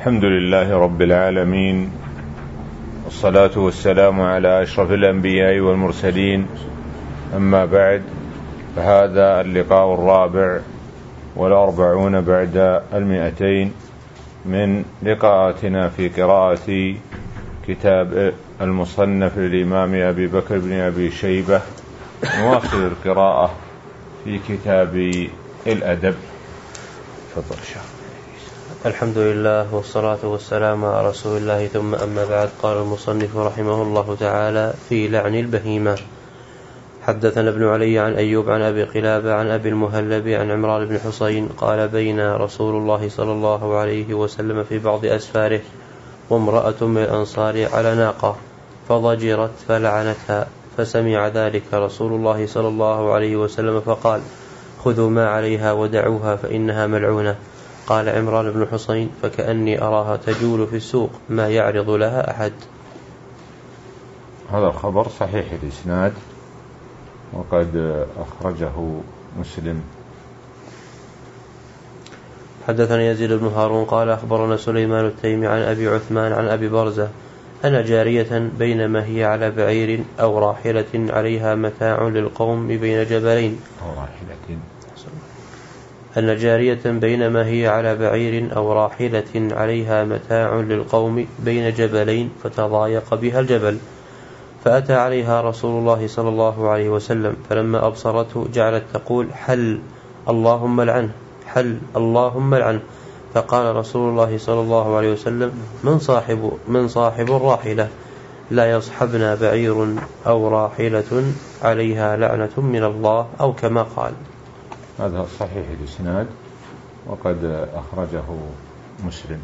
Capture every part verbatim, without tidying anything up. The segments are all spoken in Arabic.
الحمد لله رب العالمين، والصلاة والسلام على أشرف الأنبياء والمرسلين. أما بعد، فهذا اللقاء الرابع والأربعون بعد المئتين من لقاءاتنا في قراءة كتاب المصنف للإمام أبي بكر بن أبي شيبة، نواصل القراءة في كتاب الأدب. تفضل شيخ. الحمد لله والصلاة والسلام على رسول الله، ثم أما بعد. قال المصنف رحمه الله تعالى في لعن البهيمة: حدثنا ابن علي عن أيوب عن أبي قلابة عن أبي المهلب عن عمران بن حسين قال: بين رسول الله صلى الله عليه وسلم في بعض أسفاره وامرأة من الأنصار على ناقة فضجرت فلعنتها، فسمع ذلك رسول الله صلى الله عليه وسلم فقال: خذوا ما عليها ودعوها فإنها ملعونة. قال عمران بن حسين: فكأني أراها تجول في السوق ما يعرض لها أحد. هذا الخبر صحيح الإسناد، وقد أخرجه مسلم. حدثنا يزيد بن هارون قال: أخبرنا سليمان التيمي عن أبي عثمان عن أبي برزة أن جارية بينما هي على بعير أو راحلة عليها متاع للقوم بين جبلين أو راحلة أن جارية بينما هي على بعير أو راحلة عليها متاع للقوم بين جبلين فتضايق بها الجبل، فأتى عليها رسول الله صلى الله عليه وسلم، فلما أبصرته جعلت تقول: حل اللهم لعنه، حل اللهم لعنه. فقال رسول الله صلى الله عليه وسلم: من صاحب, من صاحب الراحلة؟ لا يصحبنا بعير أو راحلة عليها لعنة من الله، أو كما قال. هذا صحيح الإسناد، وقد أخرجه مسلم.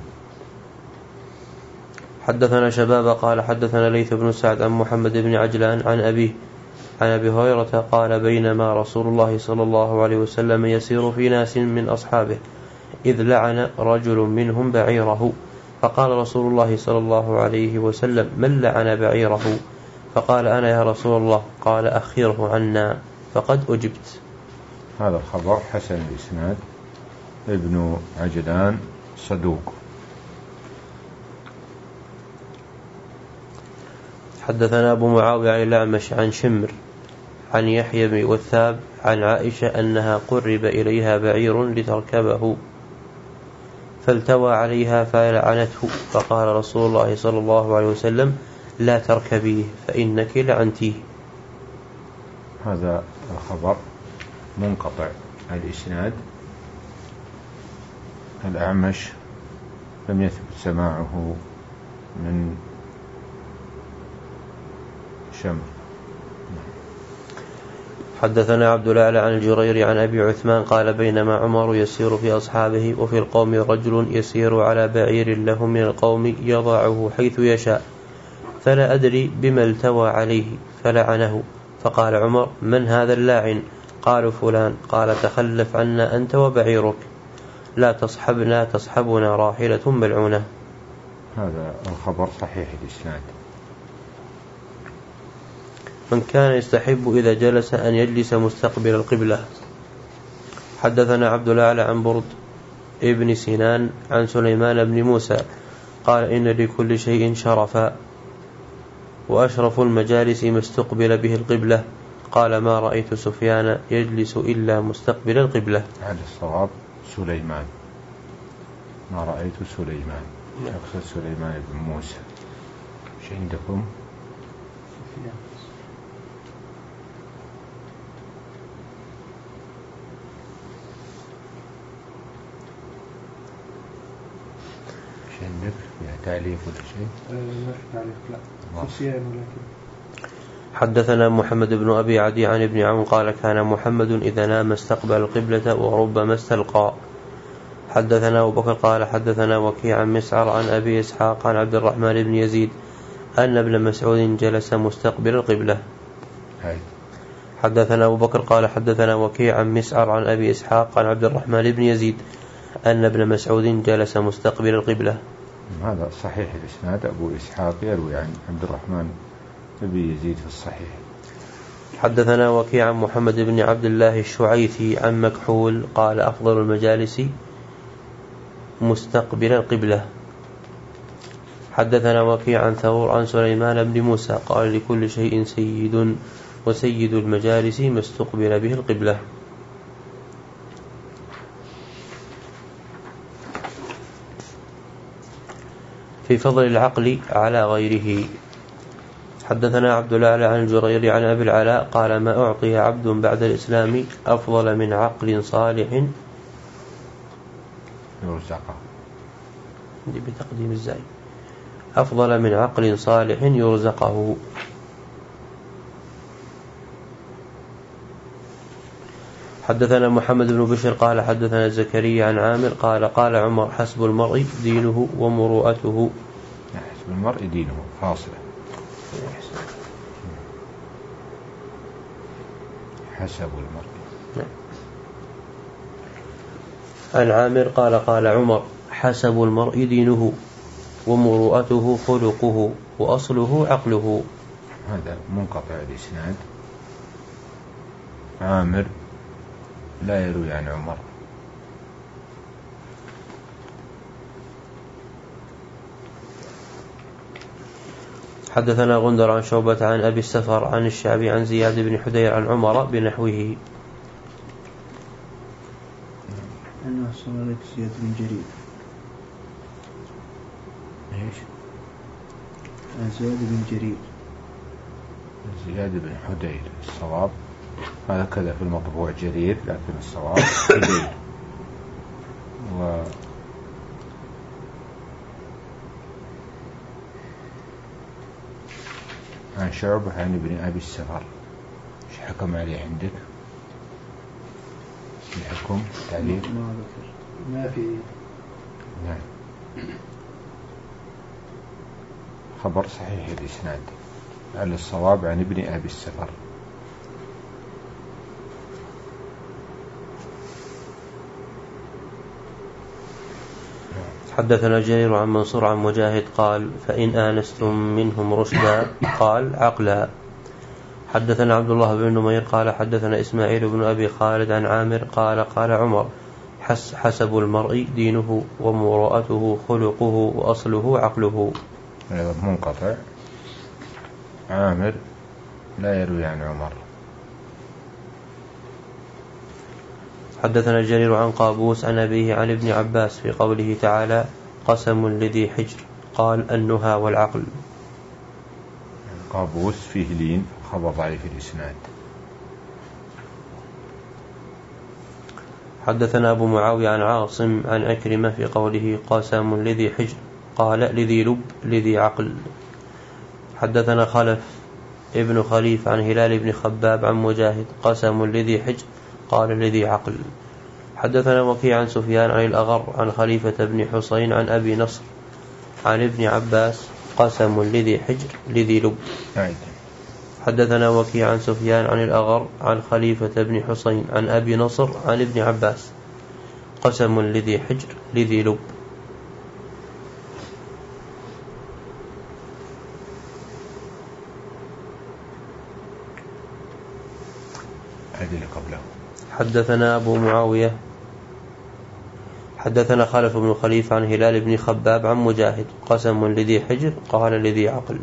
حدثنا شباب قال: حدثنا ليث بن سعد عن محمد بن عجلان عن أبيه عن أبي هريرة قال: بينما رسول الله صلى الله عليه وسلم يسير في ناس من أصحابه إذ لعن رجل منهم بعيره، فقال رسول الله صلى الله عليه وسلم: من لعن بعيره؟ فقال: أنا يا رسول الله. قال: أخره عنا فقد أجبت. هذا الخبر حسن الإسناد، ابن عجلان صدوق. حدثنا أبو معاوية عن الأعمش عن شمر عن يحيى بن وثاب عن عائشة أنها قرب إليها بعير لتركبه فالتوى عليها فلعنته، فقال رسول الله صلى الله عليه وسلم: لا تركبيه فإنك لعنتيه. هذا الخبر منقطع الإسناد، الأعمش لم يثبت سماعه من شمر. حدثنا عبد الأعلى عن الجرير عن أبي عثمان قال: بينما عمر يسير في أصحابه وفي القوم رجل يسير على بعير له من القوم يضعه حيث يشاء، فلا أدري بما التوى عليه فلعنه. فقال عمر: من هذا اللاعن؟ قالوا: فلان. قال: تخلف عنا أنت وبعيرك، لا تصحبنا تصحبنا راحلة ملعونة. هذا الخبر صحيح الإسناد. من كان يستحب إذا جلس أن يجلس مستقبل القبلة. حدثنا عبد الأعلى عن برد ابن سنان عن سليمان بن موسى قال: إن لكل شيء شرفا، وأشرف المجالس ما استقبل به القبلة. قال: ما رأيت سفيان يجلس إلا مستقبل القبلة. هذا الصواب سليمان، ما رأيت سليمان، أقصد سليمان بن موسى. مش عندكم؟ مش عندك فيها تعليق ولا شيء؟ لا تعليق، لا سفيان. ولكن حدثنا محمد بن أبي عدي عن ابن عون قال: كان محمد إذا نام استقبل القبلة وربما استلقى. حدثنا أبو بكر قال: حدثنا وكيع عن مسعر عن أبي إسحاق عن عبد الرحمن بن يزيد أن ابن مسعود جلس مستقبل القبلة. هاي. حدثنا أبو بكر قال: حدثنا وكيع عن مسعر عن أبي إسحاق عن عبد الرحمن بن يزيد أن ابن مسعود جلس مستقبل القبلة. هذا صحيح الإسناد، أبو إسحاق يروي عن عبد الرحمن بن يزيد في الصحيح. حدثنا وكيع عن محمد بن عبد الله الشعيثي عن مكحول قال: أفضل المجالس مستقبل القبلة. حدثنا وكيع عن ثور عن سليمان بن موسى قال لكل شيء سيد وسيد المجالس ما استقبل به القبلة. في فضل العقل على غيره. حدثنا عبد الأعلى عن الجرير عن أبي العلاء قال ما أعطي عبد بعد الإسلام أفضل من عقل صالح يرزقه بتقديم الزاي أفضل من عقل صالح يرزقه. حدثنا محمد بن بشر قال حدثنا زكريا عن عامر قال قال عمر حسب المرء دينه ومروءته. حسب المرء دينه فاصلة حسب المرء. عن عامر قال قال عمر حسب المرء دينه ومروءته خلقه وأصله عقله. هذا منقطع الإسناد. عامر لا يروي عن عمر. حدثنا غندر عن شعبة عن أبي السفر عن الشعبي عن زياد بن حدير عن عمر بنحوه. أنه صلى زياد بن جرير. إيش؟ زياد بن جرير. زياد بن حدير الصواب هذا كذا في المطبوع جرير لكن الصواب حدير. و عن شعبة عن ابن أبي السفر. ايش حكم عليه عندك؟ الحكم تعليق ما ذكر ما في. نعم خبر صحيح الإسناد على الصواب عن ابن أبي السفر. حدثنا جرير عن منصور عن مجاهد قال فإن آنستم منهم رشدا قال عقلا. حدثنا عبد الله بن نمير قال حدثنا إسماعيل بن أبي خالد عن عامر قال قال عمر حسب المرء دينه ومروءته خلقه وأصله عقله. هذا منقطع. عامر لا يروي عن عمر. حدثنا جرير عن قابوس عن أبيه عن ابن عباس في قوله تعالى قسم لذي حجر قال النهى والعقل. قابوس فيه لين خبر ضعيف الإسناد. حدثنا أبو معاوية عن عاصم عن أكرمة في قوله قسم لذي حجر قال لذي لب لذي عقل. حدثنا خلف ابن خليف عن هلال بن خباب عن مجاهد قسم لذي حجر قال لذي عقل. حدثنا وكيع عن سفيان عن الأغر عن خليفة بن حسين عن أبي نصر عن ابن عباس قسم لذي حجر لذي لب. حدثنا وكيع عن سفيان عن الأغر عن خليفة بن حسين عن أبي نصر عن ابن عباس قسم لذي حجر لذي لب. حدثنا أبو معاوية حدثنا خلف بن خليفة عن هلال بن خباب عن مجاهد قسم لذي حجر قال لذي عقل.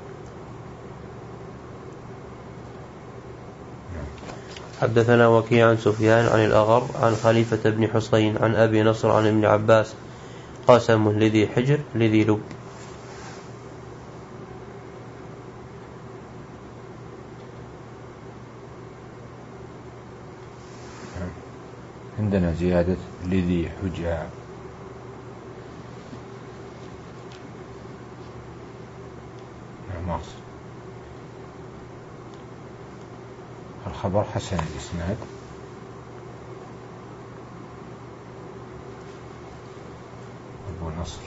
حدثنا وكيع عن سفيان عن الأغر عن خليفة بن حسين عن أبي نصر عن ابن عباس قسم لذي حجر لذي لب. عندنا زيادة لذي حجة. مصر الخبر حسن الإسناد. أبو نصر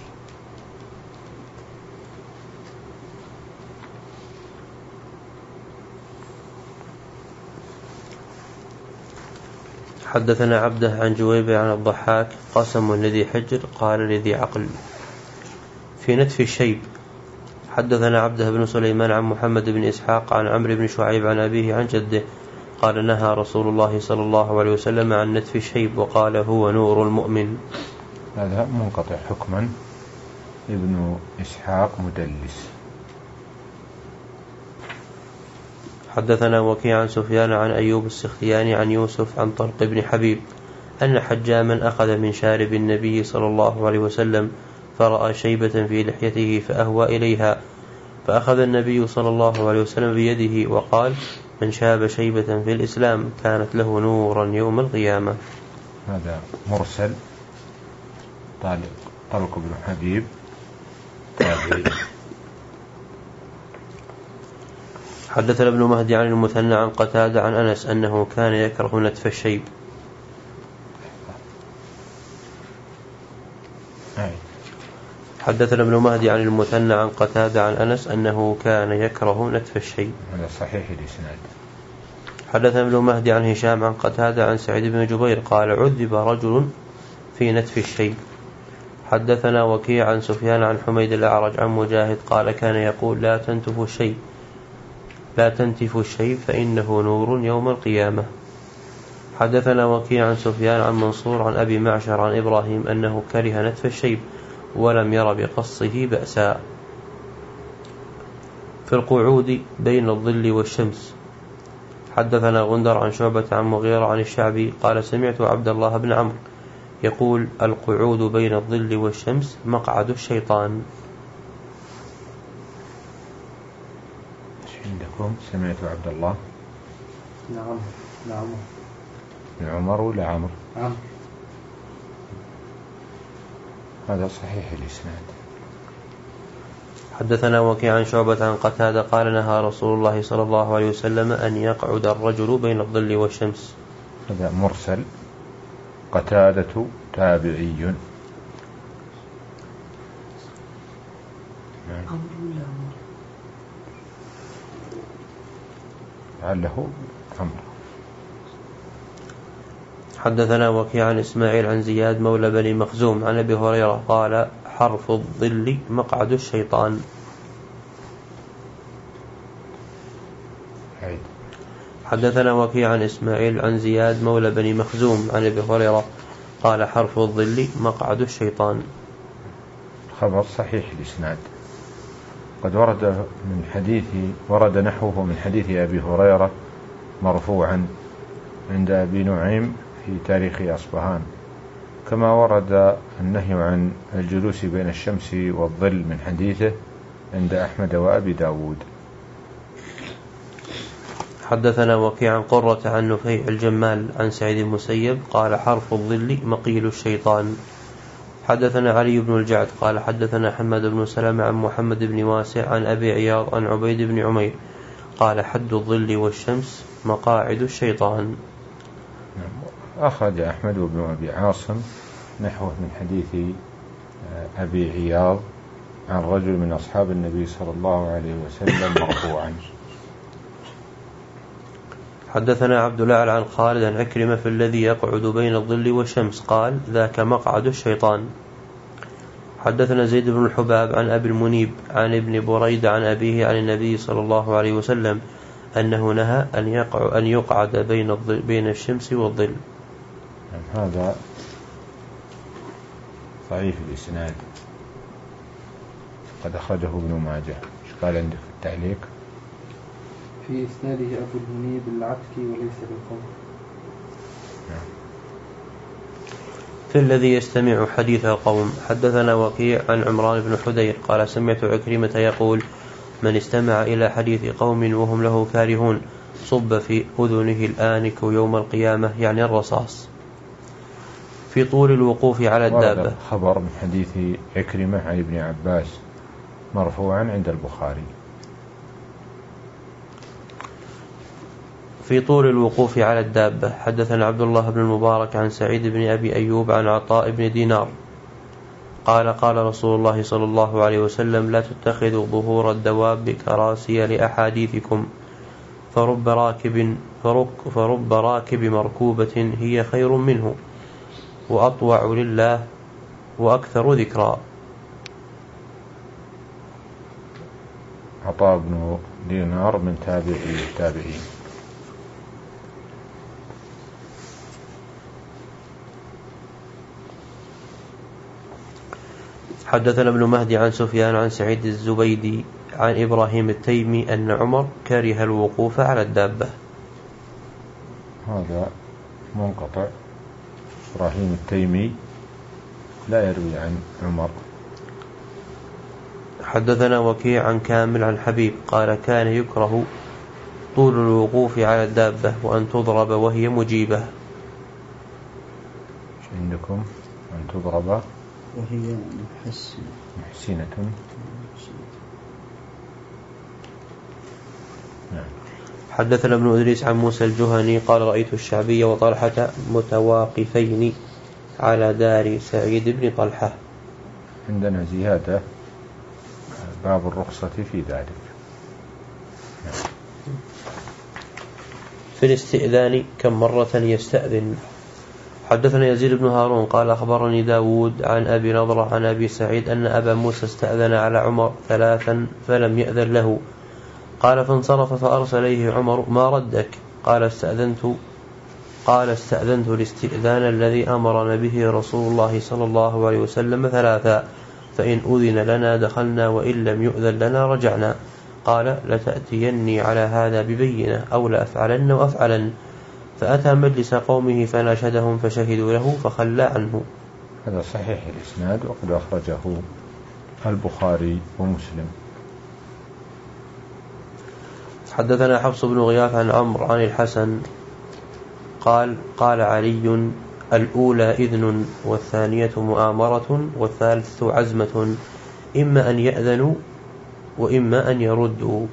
حدثنا عبده عن جويبة عن الضحاك قسم لذي حجر قال لذي عقل. في نتف الشيب. حدثنا عبده بن سليمان عن محمد بن إسحاق عن عمرو بن شعيب عن أبيه عن جده قال نهى رسول الله صلى الله عليه وسلم عن نتف الشيب وقال هو نور المؤمن. هذا منقطع حكما ابن إسحاق مدلس. حدثنا وكيع عن سفيان عن أيوب السختياني عن يوسف عن طلق بن حبيب أن حجاما أخذ من شارب النبي صلى الله عليه وسلم فرأى شيبة في لحيته فأهوى إليها، فأخذ النبي صلى الله عليه وسلم بيده وقال: من شاب شيبة في الإسلام كانت له نورا يوم القيامة. هذا مرسل طلق طلق بن حبيب تابعي. حدثنا ابن مهدي عن المثنى عن قتادة عن أنس أنه كان يكره نتف الشيب. حدثنا ابن مهدي عن المثنى عن قتادة عن أنس أنه كان يكره نتف الشيب. هذا صحيح الإسناد. حدثنا ابن مهدي عن هشام عن قتادة عن سعيد بن جبير قال: عذب رجل في نتف الشيب. حدثنا وكيع عن سفيان عن حميد الأعرج عن مجاهد قال: كان يقول: لا تنتف الشيب لا تنتف الشيب فإنه نور يوم القيامة. حدثنا وكيع عن سفيان عن منصور عن أبي معشر عن إبراهيم أنه كره نتف الشيب ولم ير بقصه بأسا. في القعود بين الظل والشمس. حدثنا غندر عن شعبة عن مغيرة عن الشعبي قال: سمعت عبد الله بن عمرو يقول: القعود بين الظل والشمس مقعد الشيطان. عندكم سمعت عبد الله؟ نعم نعم. بن عمر ولا عمرو؟ عمرو. هذا صحيح الإسناد. حدثنا وكيع عن شعبة عن قتادة قال: نهى رسول الله صلى الله عليه وسلم أن يقعد الرجل بين الظل والشمس. هذا مرسل قتادة تابعي. لعله عمرو. حدثنا وكيع عن إسماعيل عن زياد مولى بني مخزوم عن أبي هريرة قال: حرف الظل مقعد الشيطان. حدثنا وكيع عن إسماعيل عن زياد مولى بني مخزوم عن أبي هريرة قال: حرف الظل مقعد الشيطان. خبر صحيح الإسناد. قد ورد من حديث ورد نحوه من حديث أبي هريرة مرفوعا عند أبي نعيم في تاريخ أصبهان، كما ورد النهي عن الجلوس بين الشمس والظل من حديثه عند أحمد وأبي داود. حدثنا وكيع عن قرة عن نفيع الجمال عن سعيد المسيب قال: حرف الظل مقيل الشيطان. حدثنا علي بن الجعد قال: حدثنا حماد بن سلمة عن محمد بن واسع عن أبي عياض عن عبيد بن عمير قال: حد الظل والشمس مقاعد الشيطان. أخرج أحمد بن أبي عاصم نحوه من حديث أبي عياض عن رجل من أصحاب النبي صلى الله عليه وسلم مرفوعا. حدثنا عبد الأعلى عن خالد عن عكرمة في الذي يقعد بين الظل والشمس قال: ذاك مقعد الشيطان. حدثنا زيد بن الحباب عن أبي المنيب عن ابن بريدة عن أبيه عن النبي صلى الله عليه وسلم أنه نهى أن يقع أن يقعد بين الظل بين الشمس والظل. هذا ضعيف الإسناد. قد أخرجه ابن ماجه. ايش قال عندك في التعليق؟ في إسناده أبو المنيب العتكي وليس بالقوم. في الذي يستمع حديث القوم. حدثنا وكيع عن عمران بن حدير قال: سمعت عكرمة يقول: من استمع إلى حديث قوم وهم له كارهون صب في أذنه الآنك يوم القيامة، يعني الرصاص. في طول الوقوف على الدابة. خبر من حديث عكرمة عن ابن عباس مرفوعا عند البخاري. في طول الوقوف على الدابة. حدثنا عبد الله بن المبارك عن سعيد بن أبي أيوب عن عطاء بن دينار قال: قال رسول الله صلى الله عليه وسلم: لا تتخذوا ظهور الدواب كراسي لأحاديثكم، فرب راكب, فرب راكب مركوبة هي خير منه وأطوع لله وأكثر ذكرا. عطاء بن دينار من تابعي التابعين. حدثنا ابن مهدي عن سفيان عن سعيد الزبيدي عن إبراهيم التيمي أن عمر كره الوقوف على الدابة. هذا منقطع. إبراهيم التيمي لا يروي عن عمر. حدثنا وكيع عن كامل عن حبيب قال كان يكره طول الوقوف على الدابة وأن تضرب وهي مجيبة. عندكم أن تضرب وهي محسنة محسنة. نعم. حدثنا ابن إدريس عن موسى الجهني قال رأيت الشعبي وطلحة متواقفين على دار سعيد بن طلحة. عندنا زيادة باب الرخصة في ذلك. في الاستئذان كم مرة يستأذن. حدثنا يزيد بن هارون قال أخبرني داود عن أبي نضرة عن أبي سعيد أن أبا موسى استأذن على عمر ثلاثا فلم يأذن له. قال فانصرف فأرسل إليه عمر ما ردك؟ قال استأذنت قال استأذنت الاستئذان الذي أمرنا به رسول الله صلى الله عليه وسلم ثلاثا فإن أذن لنا دخلنا وإن لم يؤذن لنا رجعنا. قال لتأتيني على هذا ببينة أو لأفعلن وأفعلن. فأتى مجلس قومه فناشدهم فشهدوا له فخلى عنه. هذا صحيح الإسناد وقد أخرجه البخاري ومسلم. حدثنا حفص بن غياث عن عمرو عن الحسن قال قال علي الأولى إذن والثانية مؤامرة والثالثة عزمة إما أن يأذنوا وإما أن يردوا.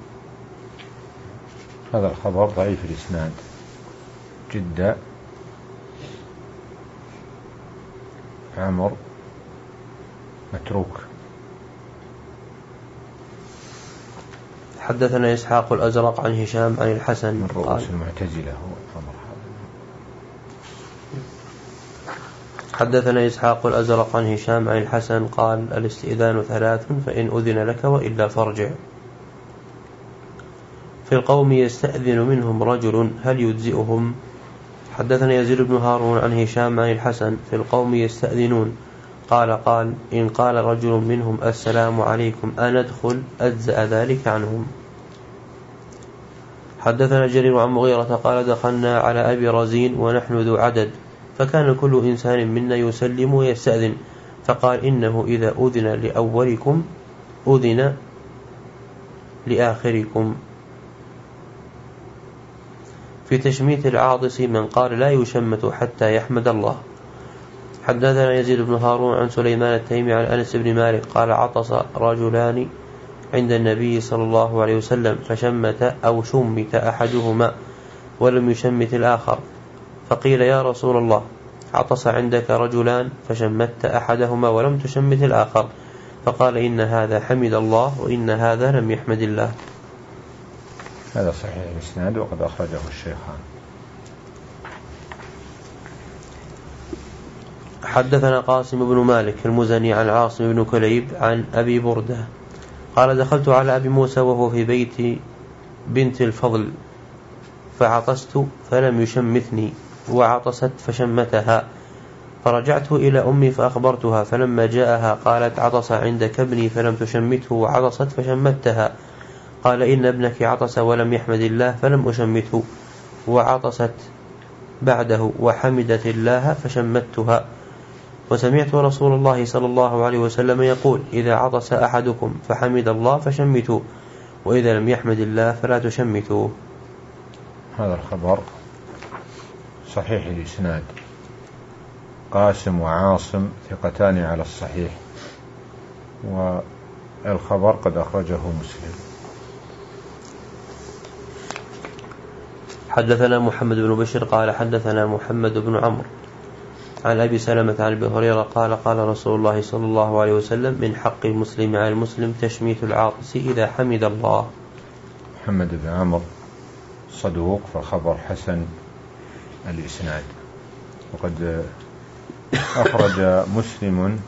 هذا الخبر ضعيف الإسناد جدا. عمرو متروك. حدثنا إسحاق الأزرق عن هشام عن الحسن من رؤوس المعتزلة هو عمرو. حدثنا إسحاق الأزرق عن هشام عن الحسن قال الاستئذان ثلاث فإن أذن لك وإلا فارجع. في القوم يستأذن منهم رجل هل يجزئهم. حدثنا يزيد بن هارون عن هشام عن الحسن في القوم يستأذنون قال قال إن قال رجل منهم السلام عليكم أندخل أجزأ ذلك عنهم. حدثنا جرير عن مغيرة قال دخلنا على أبي رزين ونحن ذو عدد فكان كل إنسان منا يسلم ويستأذن فقال إنه إذا أذن لأولكم أذن لآخركم. في تشميت العاطس من قال لا يشمت حتى يحمد الله. حدثنا يزيد بن هارون عن سليمان التيمي عن أنس بن مالك قال عطس رجلان عند النبي صلى الله عليه وسلم فشمت أو شمت أحدهما ولم يشمت الآخر فقيل يا رسول الله عطس عندك رجلان فشمت أحدهما ولم تشمت الآخر فقال إن هذا حمد الله وإن هذا لم يحمد الله. هذا صحيح الإسناد وقد أخرجه الشيخان. حدثنا قاسم بن مالك المزني عن عاصم بن كليب عن أبي بردة قال دخلت على أبي موسى وهو في بيت بنت الفضل فعطست فلم يشمتني وعطست فشمتها فرجعت إلى أمي فأخبرتها فلما جاءها قالت عطس عندك ابني فلم تشمته وعطست فشمتها. قال إن ابنك عطس ولم يحمد الله فلم أشمته وعطست بعده وحمدت الله فشمتها. وسمعت رسول الله صلى الله عليه وسلم يقول إذا عطس أحدكم فحمد الله فشمتوا وإذا لم يحمد الله فلا تشمتوا. هذا الخبر صحيح الإسناد. قاسم وعاصم ثقتان على الصحيح والخبر قد أخرجه مسلم. حدثنا محمد بن بشر قال حدثنا محمد بن عمرو عن أبي سلمة عن أبي هريرة قال قال رسول الله صلى الله عليه وسلم من حق المسلم على المسلم تشميت العاطس إذا حمد الله. محمد بن عمرو صدوق فالخبر حسن الإسناد وقد أخرج مسلم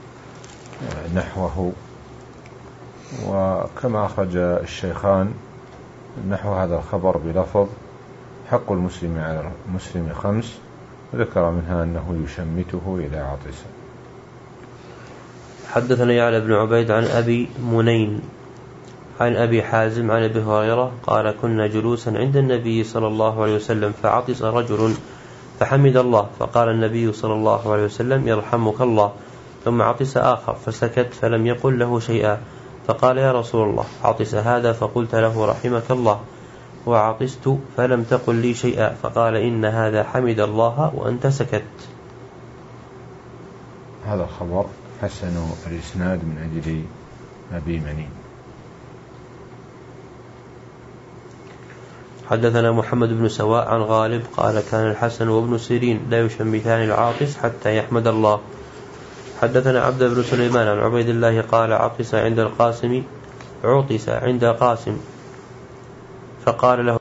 نحوه وكما أخرج الشيخان نحو هذا الخبر بلفظ حق المسلم على المسلم خمس وذكر منها أنه يشمته إذا عطس. حدثنا يعلى بن عبيد عن أبي منين عن أبي حازم عن أبي هريرة قال كنا جلوسا عند النبي صلى الله عليه وسلم فعطس رجل فحمد الله فقال النبي صلى الله عليه وسلم يرحمك الله، ثم عطس آخر فسكت فلم يقل له شيئا، فقال يا رسول الله عطس هذا فقلت له رحمك الله، وعطست فلم تقل لي شيئا، فقال إن هذا حمد الله وأنت سكت. هذا الخبر حسن الإسناد من أجل أبي منين. حدثنا محمد بن سواء عن غالب قال كان الحسن وابن سيرين لا يشمتان العاطس حتى يحمد الله. حدثنا عبد بن سليمان عن عبيد الله قال عطس عند القاسم عطس عند قاسم فقال له